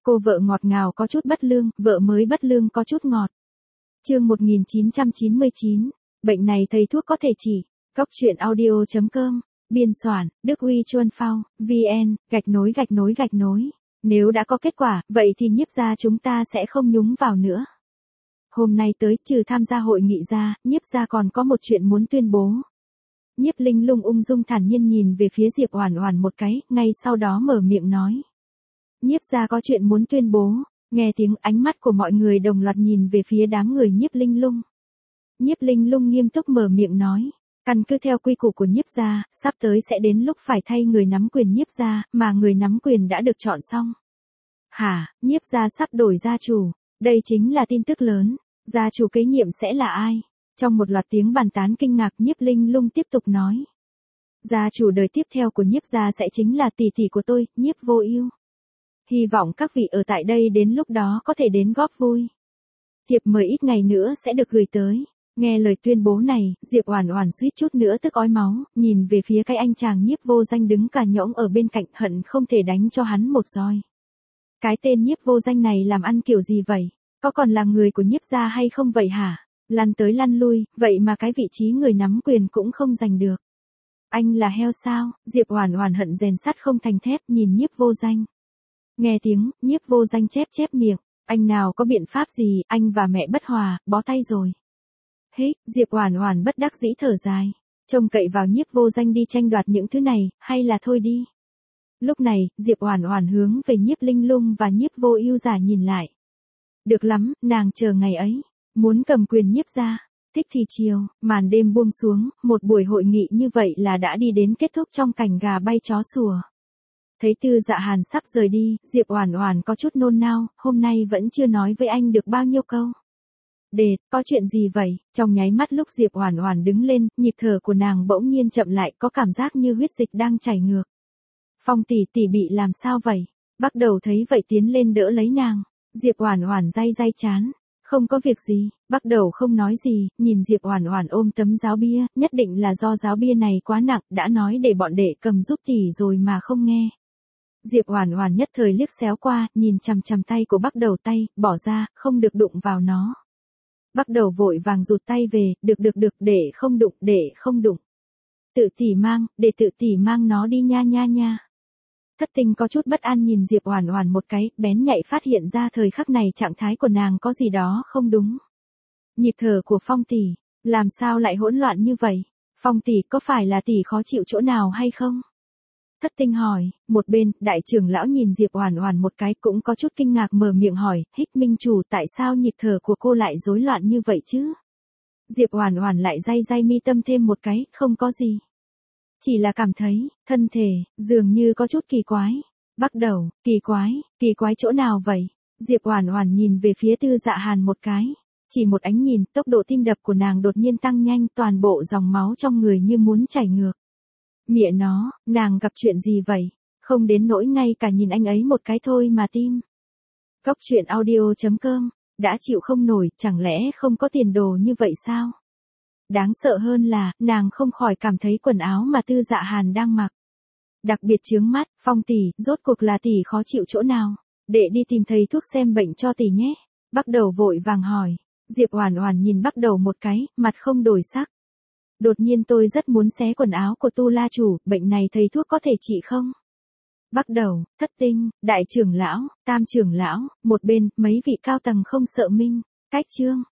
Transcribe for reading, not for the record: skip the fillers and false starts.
Cô vợ ngọt ngào có chút bất lương, vợ mới bất lương có chút ngọt. Chương 1999, bệnh này thầy thuốc có thể chỉ. Góc truyện audio.com, biên soạn, Đức Huy Chuân Phao, VN, _. Nếu đã có kết quả, vậy thì Nhiếp gia chúng ta sẽ không nhúng vào nữa. Hôm nay tới, trừ tham gia hội nghị ra, Nhiếp gia còn có một chuyện muốn tuyên bố. Nhiếp Linh Lung ung dung thản nhiên nhìn về phía Diệp Oản Oản một cái, ngay sau đó mở miệng nói. Nhiếp gia có chuyện muốn tuyên bố. Nghe tiếng, ánh mắt của mọi người đồng loạt nhìn về phía đám người Nhiếp Linh Lung. Nhiếp Linh Lung nghiêm túc mở miệng nói. Căn cứ theo quy củ của Nhiếp gia, sắp tới sẽ đến lúc phải thay người nắm quyền Nhiếp gia, mà người nắm quyền đã được chọn xong. Hả, Nhiếp gia sắp đổi gia chủ. Đây chính là tin tức lớn. Gia chủ kế nhiệm sẽ là ai? Trong một loạt tiếng bàn tán kinh ngạc, Nhiếp Linh Lung tiếp tục nói. Gia chủ đời tiếp theo của Nhiếp gia sẽ chính là tỷ tỷ của tôi, Nhiếp Vô Ưu. Hy vọng các vị ở tại đây đến lúc đó có thể đến góp vui. Thiệp mời ít ngày nữa sẽ được gửi tới. Nghe lời tuyên bố này, Diệp Oản Oản suýt chút nữa tức ói máu, nhìn về phía cái anh chàng Nhiếp Vô Danh đứng cả nhõng ở bên cạnh, hận không thể đánh cho hắn một roi. Cái tên Nhiếp Vô Danh này làm ăn kiểu gì vậy? Có còn là người của Nhiếp gia hay không vậy hả? Lăn tới lăn lui, vậy mà cái vị trí người nắm quyền cũng không giành được. Anh là heo sao? Diệp Oản Oản hận rèn sắt không thành thép, nhìn Nhiếp Vô Danh. Nghe tiếng, Nhiếp Vô Danh chép miệng, anh nào có biện pháp gì, anh và mẹ bất hòa, bó tay rồi. Hít, Diệp Oản Oản bất đắc dĩ thở dài, trông cậy vào Nhiếp Vô Danh đi tranh đoạt những thứ này, hay là thôi đi. Lúc này, Diệp Oản Oản hướng về Nhiếp Linh Lung và Nhiếp Vô Ưu giả nhìn lại. Được lắm, nàng chờ ngày ấy, muốn cầm quyền Nhiếp gia. Thích thì chiều, màn đêm buông xuống, một buổi hội nghị như vậy là đã đi đến kết thúc trong cảnh gà bay chó sủa. Thấy Tư Dạ Hàn sắp rời đi, Diệp Oản Oản có chút nôn nao, hôm nay vẫn chưa nói với anh được bao nhiêu câu. Đệt, có chuyện gì vậy? Trong nháy mắt lúc Diệp Oản Oản đứng lên, nhịp thở của nàng bỗng nhiên chậm lại, có cảm giác như huyết dịch đang chảy ngược. Phong tỷ tỷ bị làm sao vậy? Bắt đầu thấy vậy tiến lên đỡ lấy nàng. Diệp Oản Oản day trán. Không có việc gì, bắt đầu không nói gì, nhìn Diệp Oản Oản ôm tấm giáo bia, nhất định là do giáo bia này quá nặng, đã nói để bọn đệ cầm giúp tỷ rồi mà không nghe. Diệp Oản Oản nhất thời liếc xéo qua, nhìn chằm chằm tay của Bắt Đầu tay, bỏ ra, không được đụng vào nó. Bắt Đầu vội vàng rụt tay về, được, để không đụng. Tự tỷ mang, để tự tỷ mang nó đi nha. Thất Tinh có chút bất an nhìn Diệp Oản Oản một cái, bén nhạy phát hiện ra thời khắc này trạng thái của nàng có gì đó không đúng. Nhịp thở của Phong tỷ, làm sao lại hỗn loạn như vậy? Phong tỷ có phải là tỷ khó chịu chỗ nào hay không? Thất Tinh hỏi, một bên, đại trưởng lão nhìn Diệp Oản Oản một cái cũng có chút kinh ngạc mở miệng hỏi, Hích Minh chủ tại sao nhịp thở của cô lại rối loạn như vậy chứ? Diệp Oản Oản lại day mi tâm thêm một cái, không có gì. Chỉ là cảm thấy, thân thể, dường như có chút kỳ quái. Bắt đầu, kỳ quái chỗ nào vậy? Diệp Oản Oản nhìn về phía Tư Dạ Hàn một cái. Chỉ một ánh nhìn, tốc độ tim đập của nàng đột nhiên tăng nhanh, toàn bộ dòng máu trong người như muốn chảy ngược. Mẹ nó, nàng gặp chuyện gì vậy? Không đến nỗi ngay cả nhìn anh ấy một cái thôi mà tim. Góc truyện audio.com, đã chịu không nổi, chẳng lẽ không có tiền đồ như vậy sao? Đáng sợ hơn là, nàng không khỏi cảm thấy quần áo mà Tư Dạ Hàn đang mặc. Đặc biệt chướng mắt, Phong tỷ, rốt cuộc là tỷ khó chịu chỗ nào? Đệ đi tìm thầy thuốc xem bệnh cho tỷ nhé. Bắt Đầu vội vàng hỏi. Diệp Oản Oản nhìn Bắt Đầu một cái, mặt không đổi sắc. Đột nhiên tôi rất muốn xé quần áo của Tu La chủ, bệnh này thầy thuốc có thể trị không? Bắt Đầu, Thất Tinh, đại trưởng lão, tam trưởng lão, một bên, mấy vị cao tầng không sợ minh. Cách chương.